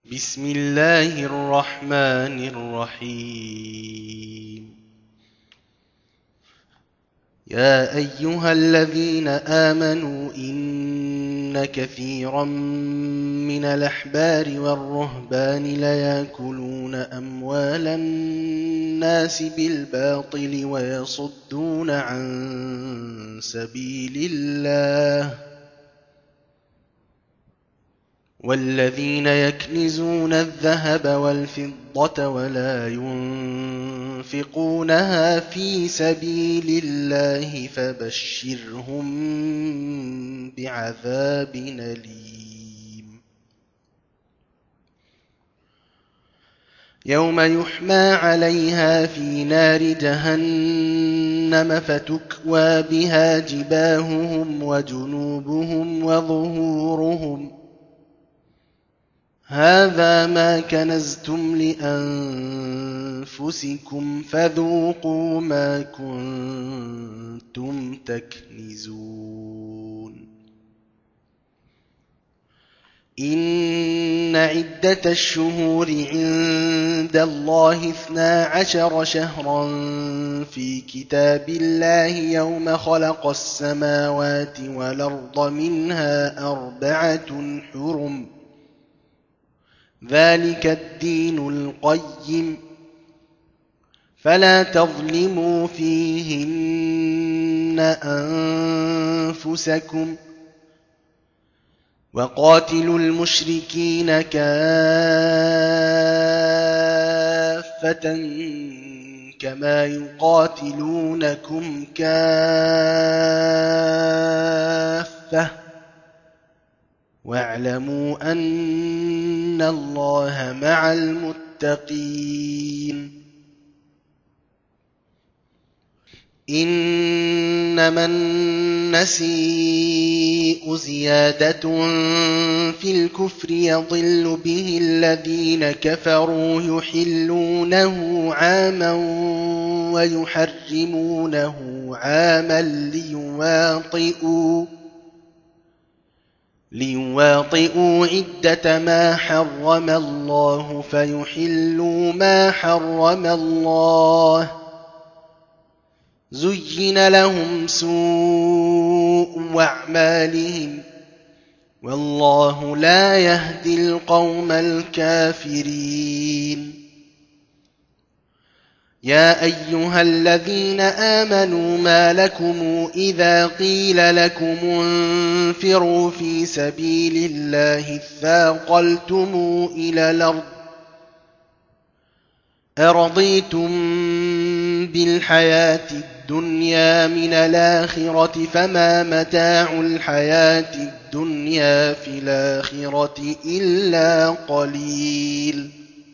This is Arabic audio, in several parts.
بسم الله الرحمن الرحيم. يا أيها الذين آمنوا إن كثيرا من الأحبار والرهبان ليأكلون أموال الناس بالباطل ويصدون عن سبيل الله، والذين يكنزون الذهب والفضة ولا ينفقونها في سبيل الله فبشرهم بعذاب أليم. يوم يحمى عليها في نار جهنم فتكوى بها جباههم وجنوبهم وظهورهم، هذا ما كنزتم لأنفسكم فذوقوا ما كنتم تكنزون. إن عدة الشهور عند الله 12 شهرا في كتاب الله يوم خلق السماوات والأرض منها 4 حرم، ذلك الدين القيم، فلا تظلموا فيهن أنفسكم، وقاتلوا المشركين كافة كما يقاتلونكم كافة، واعلموا أن الله مع المتقين. إنما النسيء زيادة في الكفر يضل به الذين كفروا يحلونه عاما ويحرمونه عاما ليواطئوا عدة ما حرم الله فيحلوا ما حرم الله، زين لهم سوء أعمالهم والله لا يهدي القوم الكافرين. يا أيها الذين آمنوا ما لكم إذا قيل لكم انفروا في سبيل الله اثاقلتم إلى الأرض، أرضيتم بالحياة الدنيا من الآخرة فما متاع الحياة الدنيا في الآخرة إلا قليل.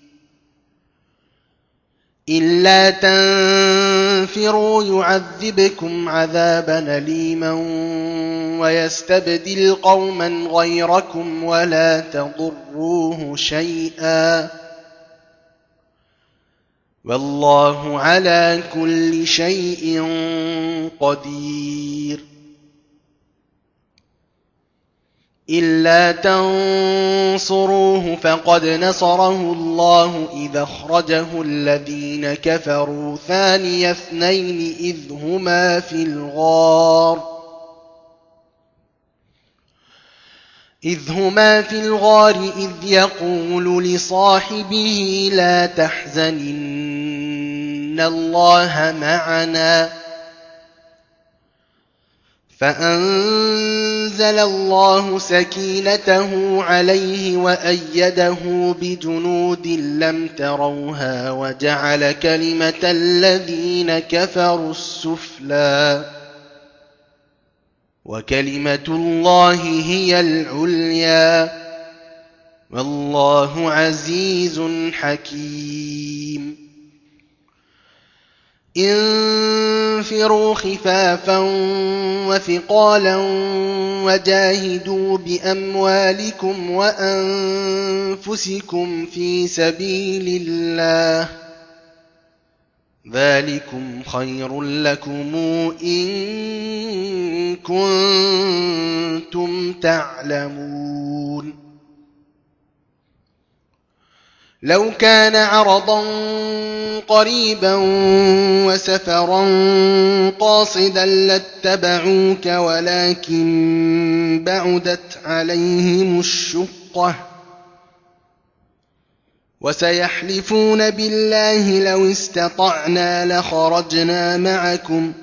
إلا تنفروا يعذبكم عذابا أليما ويستبدل قوما غيركم ولا تضروه شيئا، والله على كل شيء قدير. إلا تنصروه فقد نصره الله إذ أخرجه الذين كفروا ثاني اثنين إذ هما في الغار إذ يقول لصاحبه لا تحزن إن الله معنا، فأنزل الله سكينته عليه وأيده بجنود لم تروها وجعل كلمة الذين كفروا السفلى وكلمة الله هي العليا والله عزيز حكيم. انفروا خفافا وثقالا وجاهدوا بأموالكم وأنفسكم في سبيل الله، ذلكم خير لكم إن كنتم تعلمون. لو كان عرضا قريبا وسفرا قاصدا لاتبعوك ولكن بعدت عليهم الشقة وسيحلفون بالله لو استطعنا لخرجنا معكم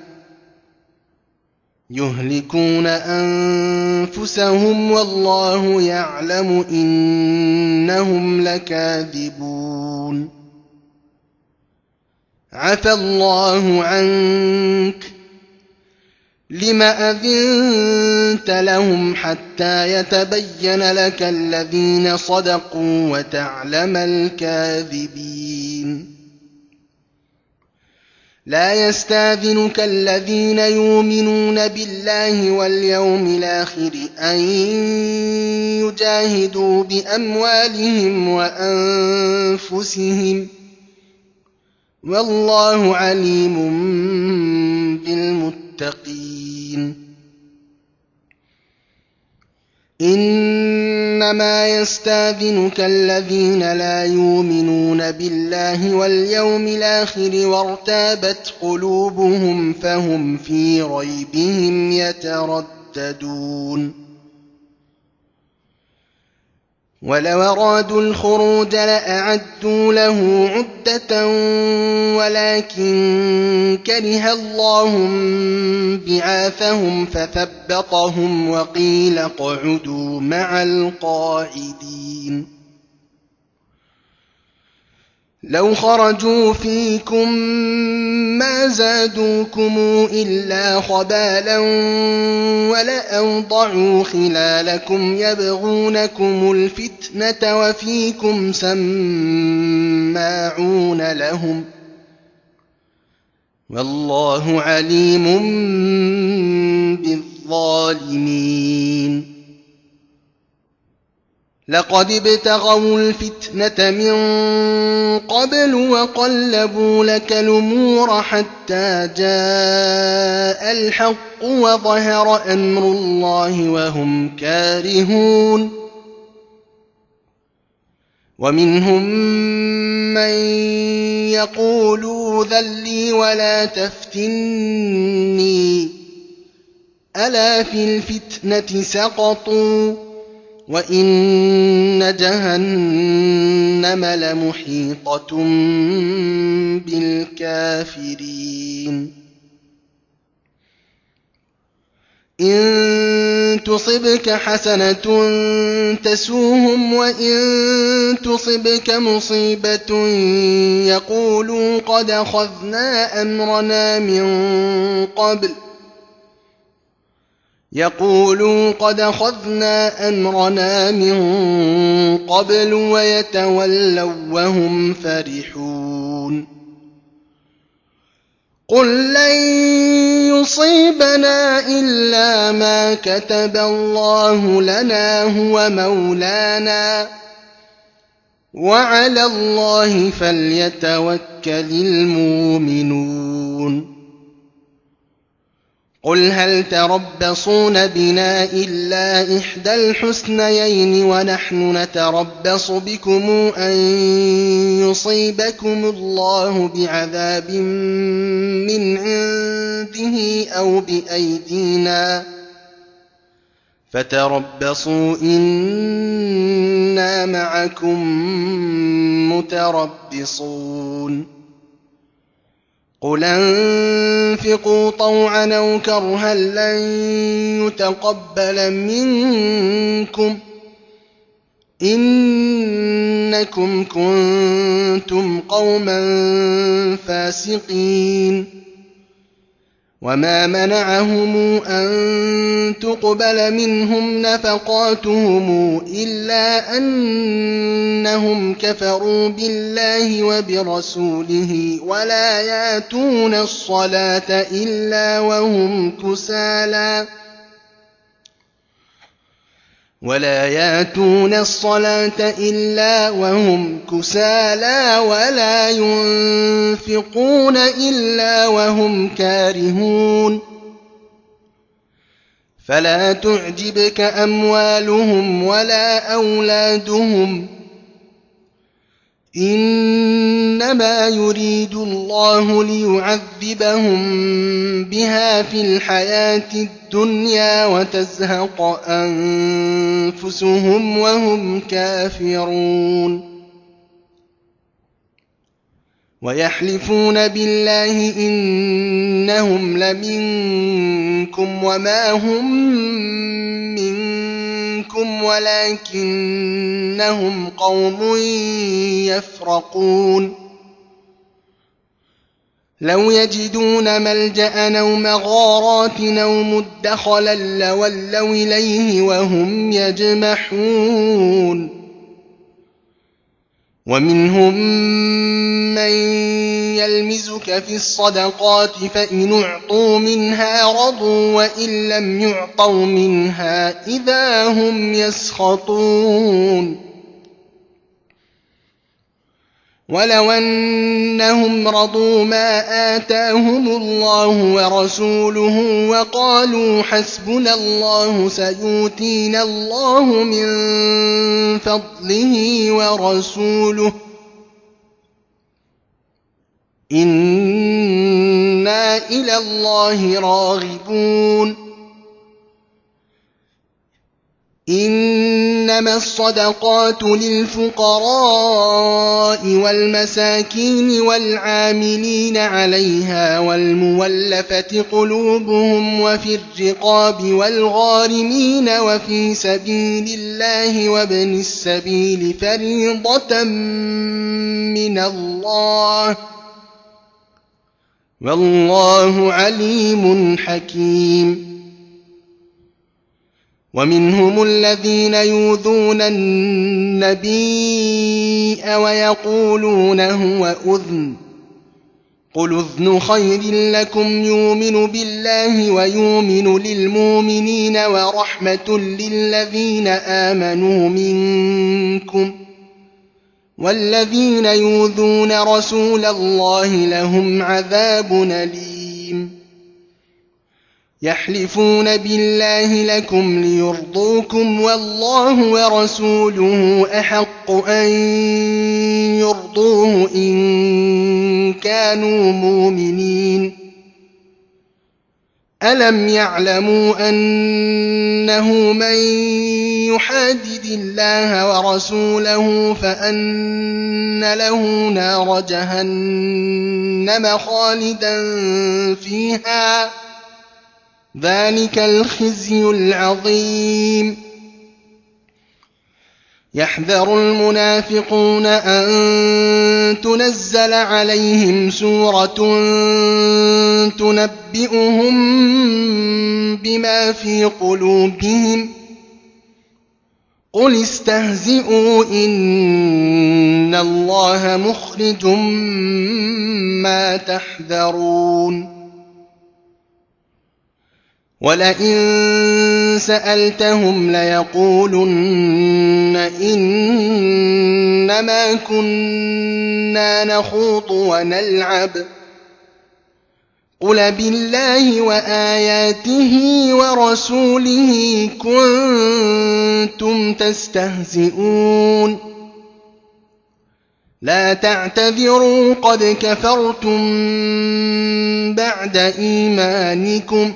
يهلكون أنفسهم والله يعلم إنهم لكاذبون عفى الله عنك لم أذنت لهم حتى يتبين لك الذين صدقوا وتعلم الكاذبين لا يستاذنك الذين يؤمنون بالله واليوم الآخر أن يجاهدوا بأموالهم وأنفسهم والله عليم بالمتقين إنما يستاذنك الذين لا يؤمنون بالله واليوم الآخر وارتابت قلوبهم فهم في ريبهم يترددون ولو أرادوا الخروج لأعدوا له عدة ولكن كره الله بعاثهم فثبطهم وقيل اقعدوا مع القاعدين لو خرجوا فيكم ما زادوكم إلا خبالا ولأوضعوا خلالكم يبغونكم الفتنة وفيكم سماعون لهم والله عليم بالظالمين لقد ابتغوا الفتنة من قبل وقلبوا لك الأمور حتى جاء الحق وظهر أمر الله وهم كارهون ومنهم من يقول ائذن لي ولا تفتني ألا في الفتنة سقطوا وإن جهنم لمحيطة بالكافرين إن تصبك حسنة تسوهم وإن تصبك مصيبة يقولوا قد أخذنا أمرنا من قبل ويتولوا وهم فرحون قل لن يصيبنا إلا ما كتب الله لنا هو مولانا وعلى الله فليتوكل المؤمنون قل هل تربصون بنا إلا إحدى الحسنيين ونحن نتربص بكم أن يصيبكم الله بعذاب من عنده أو بأيدينا فتربصوا إنا معكم متربصون قل انفقوا طوعا أو كرها لن يتقبل منكم إنكم كنتم قوما فاسقين وما منعهم أن تقبل منهم نفقاتهم إلا أنهم كفروا بالله وبرسوله ولا يأتون الصلاة إلا وهم كسالى ولا ينفقون إلا وهم كارهون فلا تعجبك أموالهم ولا أولادهم إنما يريد الله ليعذبهم بها في الحياة الدنيا وتزهق أنفسهم وهم كافرون ويحلفون بالله إنهم لمنكم وما هم منكم ولكنهم قوم يفرقون لو يجدون ملجأ أو مغارات أو مدخلا لولوا إليه وهم يجمحون ومنهم من يلمزك في الصدقات فإن أعطوا منها رضوا وإن لم يعطوا منها إذا هم يسخطون ولو أنهم رضوا ما آتاهم الله ورسوله وقالوا حسبنا الله سيؤتينا الله من فضله ورسوله إنا إلى الله راغبون إنما الصدقات للفقراء والمساكين والعاملين عليها والمولفة قلوبهم وفي الرقاب والغارمين وفي سبيل الله وابن السبيل فريضة من الله والله عليم حكيم ومنهم الذين يؤذون النبي ويقولون هو أذن قل أذن خير لكم يؤمن بالله ويؤمن للمؤمنين ورحمة للذين آمنوا منكم والذين يؤذون رسول الله لهم عذاب أليم يحلفون بالله لكم ليرضوكم والله ورسوله أحق أن يرضوه إن كانوا مؤمنين ألم يعلموا أنه من يحادد الله ورسوله فأن له نار جهنم خالدا فيها ذلك الخزي العظيم يحذر المنافقون أن تنزل عليهم سورة تنبئهم بما في قلوبهم قل استهزئوا إن الله مخرج ما تحذرون ولئن سألتهم ليقولن إنما كنا نخوض ونلعب قل بالله وآياته ورسوله كنتم تستهزئون لا تعتذروا قد كفرتم بعد إيمانكم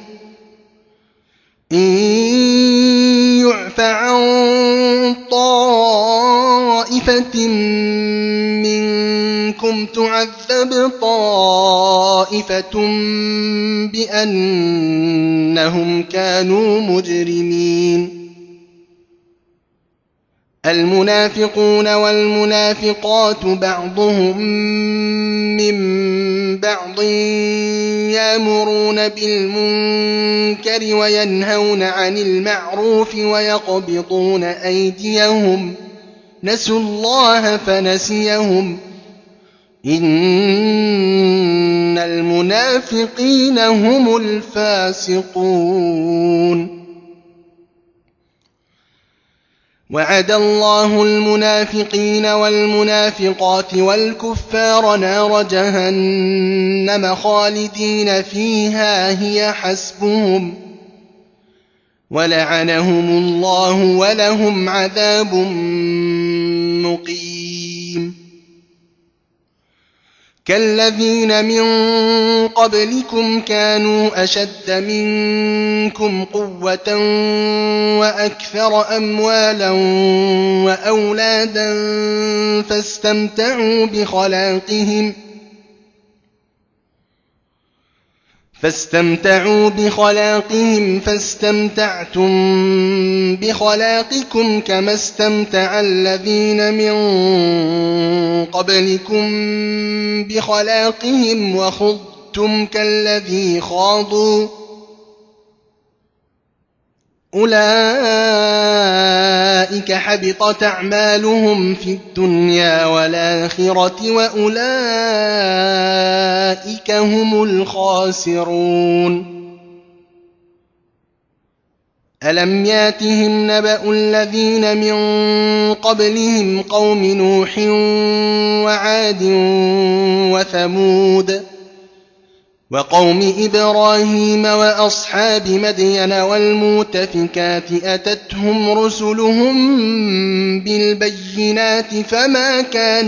إن يعف عن طائفة منكم تعذب طائفة بأنهم كانوا مجرمين المنافقون والمنافقات بعضهم من بعض يأمرون بالمنكر وينهون عن المعروف ويقبضون أيديهم نسوا الله فنسيهم إن المنافقين هم الفاسقون وعد الله المنافقين والمنافقات والكفار نار جهنم خالدين فيها هي حسبهم ولعنهم الله ولهم عذاب مقيم كالذين من قبلكم كانوا أشد منكم قوة وأكثر أموالا وأولادا فاستمتعوا بخلاقهم فاستمتعتم بخلاقكم كما استمتع الذين من قبلكم بخلاقهم وخضتم كالذي خاضوا أولئك حبطت أعمالهم في الدنيا والآخرة وأولئك هم الخاسرون ألم ياتهم نبأ الذين من قبلهم قوم نوح وعاد وثمود وقوم إبراهيم وأصحاب مدين والمؤتفكات أتتهم رسلهم بالبينات فما كان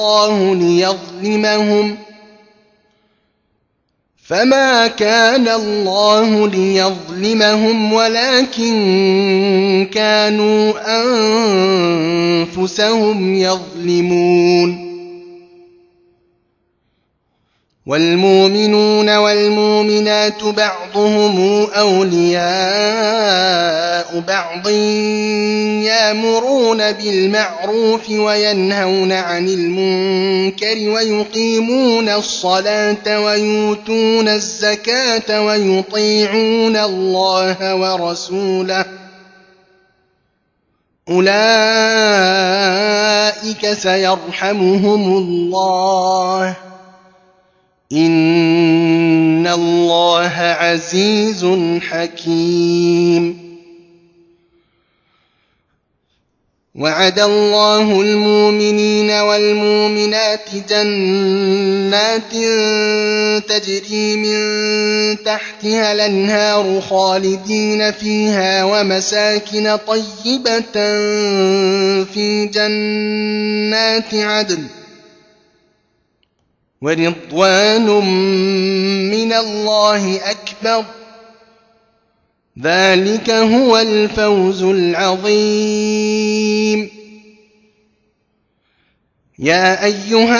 الله ليظلمهم ولكن كانوا أنفسهم يظلمون والمؤمنون والمؤمنات بعضهم أولياء بعض يأمرون بالمعروف وينهون عن المنكر ويقيمون الصلاة ويؤتون الزكاة ويطيعون الله ورسوله أولئك سيرحمهم الله إن الله عزيز حكيم وعد الله المؤمنين والمؤمنات جنات تجري من تحتها الأنهار خالدين فيها ومساكن طيبة في جنات عدن ورضوان من الله أكبر ذلك هو الفوز العظيم يا أيها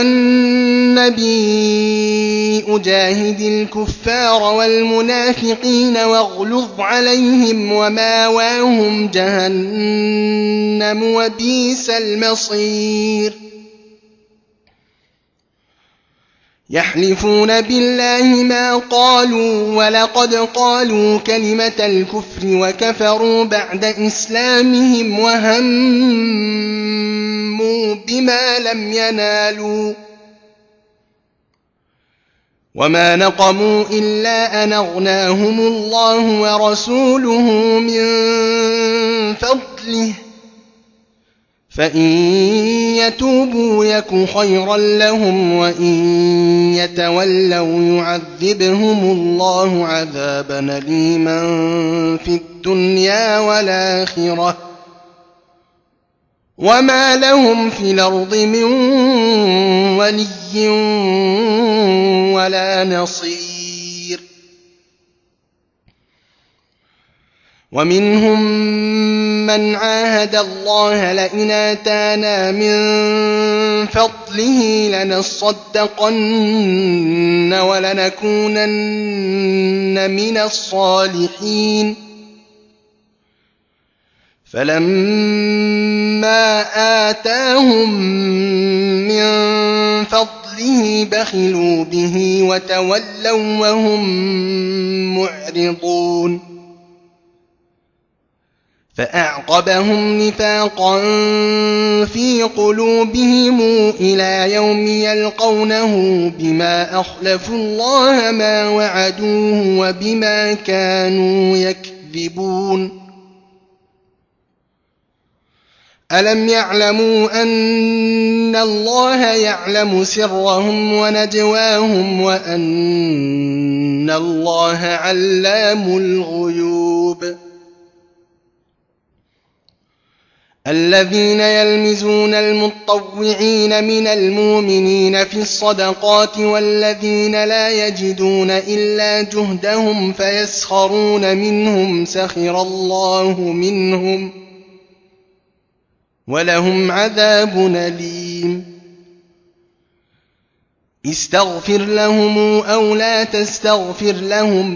النبي أجاهد الكفار والمنافقين واغلظ عليهم وماواهم جهنم وبئس المصير يحلفون بالله ما قالوا ولقد قالوا كلمة الكفر وكفروا بعد إسلامهم وهموا بما لم ينالوا وما نقموا إلا أن أغناهم الله ورسوله من فضله فإن يتوبوا يك خيرا لهم وإن يتولوا يعذبهم الله عذابا أليما في الدنيا والآخرة وما لهم في الأرض من ولي ولا نصير ومنهم من عاهد الله لئن آتانا من فضله لنصدقن ولنكونن من الصالحين فلما آتاهم من فضله بخلوا به وتولوا وهم معرضون فأعقبهم نفاقا في قلوبهم إلى يوم يلقونه بما أخلفوا الله ما وعدوه وبما كانوا يكذبون ألم يعلموا أن الله يعلم سرهم ونجواهم وأن الله علام الغيوب الذين يلمزون المطوعين من المؤمنين في الصدقات والذين لا يجدون إلا جهدهم فيسخرون منهم سخر الله منهم ولهم عذاب أليم استغفر لهم أو لا تستغفر لهم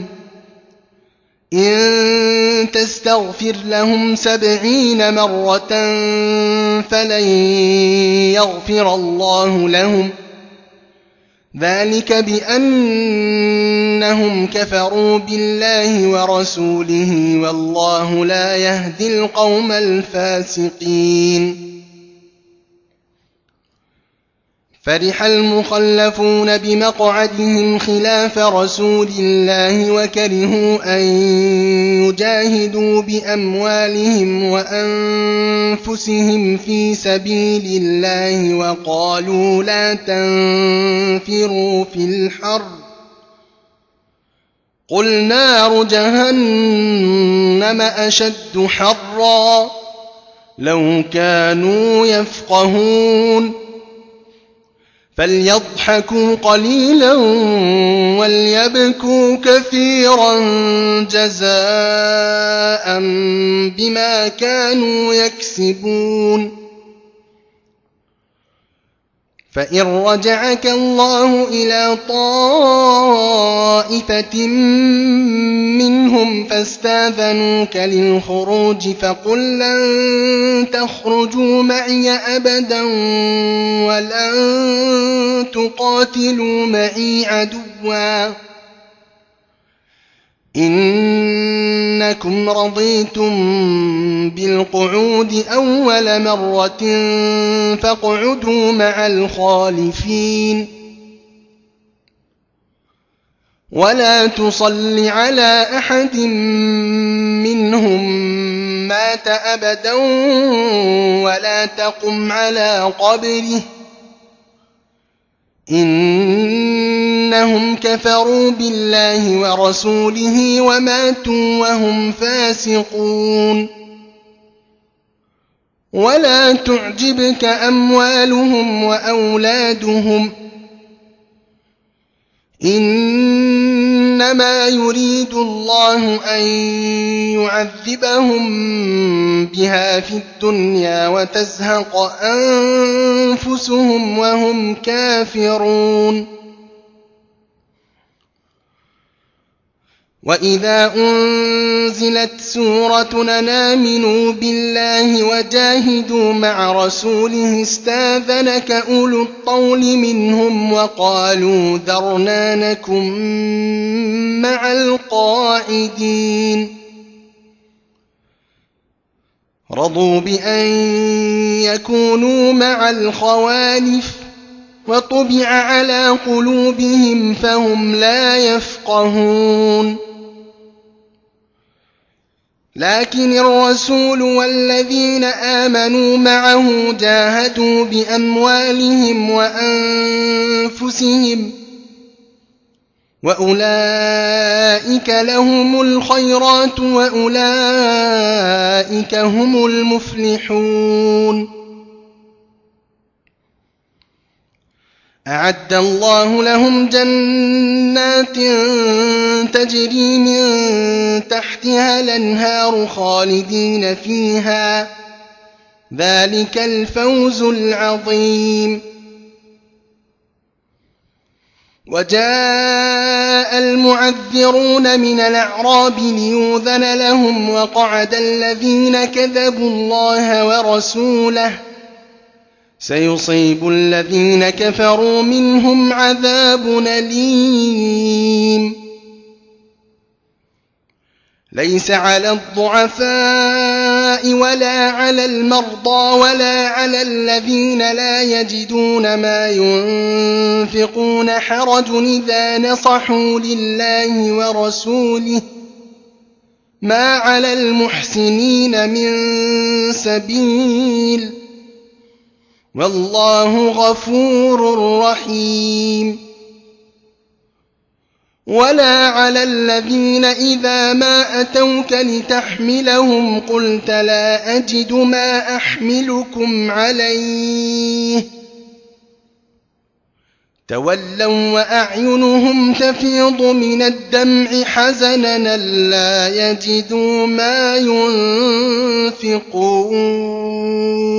إن تستغفر لهم 70 مرة فلن يغفر الله لهم ذلك بأنهم كفروا بالله ورسوله والله لا يهدي القوم الفاسقين فرح المخلفون بمقعدهم خلاف رسول الله وكرهوا أن يجاهدوا بأموالهم وأنفسهم في سبيل الله وقالوا لا تنفروا في الحر قل نار جهنم أشد حرا لو كانوا يفقهون فليضحكوا قليلا وليبكوا كثيرا جزاء بما كانوا يكسبون فإن رجعك الله إلى طائفة منهم فاستاذنوك للخروج فقل لن تخرجوا معي أبدا ولن تقاتلوا معي عدوا إنكم رضيتم بالقعود أول مرة فاقعدوا مع الخالفين ولا تصل على أحد منهم مات أبدا ولا تقم على قبره إنهم كفروا بالله ورسوله وماتوا وهم فاسقون ولا تعجبك أموالهم وأولادهم إنما يريد الله أن يعذبهم بها في الدنيا وتزهق أنفسهم وهم كافرون وإذا أنزلت سورة أن آمنوا بالله وجاهدوا مع رسوله استاذنك أولو الطول منهم وقالوا ذرنا نكن مع القاعدين رضوا بأن يكونوا مع الخوالف وطبع على قلوبهم فهم لا يفقهون لكن الرسول والذين آمنوا معه جاهدوا بأموالهم وأنفسهم وأولئك لهم الخيرات وأولئك هم المفلحون أعد الله لهم جنات تجري من تحتها الأنهار خالدين فيها ذلك الفوز العظيم وجاء المعذرون من الأعراب ليؤذن لهم وقعد الذين كذبوا الله ورسوله سيصيب الذين كفروا منهم عذاب أليم ليس على الضعفاء ولا على المرضى ولا على الذين لا يجدون ما ينفقون حرج إذا نصحوا لله ورسوله ما على المحسنين من سبيل والله غفور رحيم ولا على الذين إذا ما أتوك لتحملهم قلت لا أجد ما أحملكم عليه تولوا وأعينهم تفيض من الدمع حزنا لا يجدوا ما ينفقون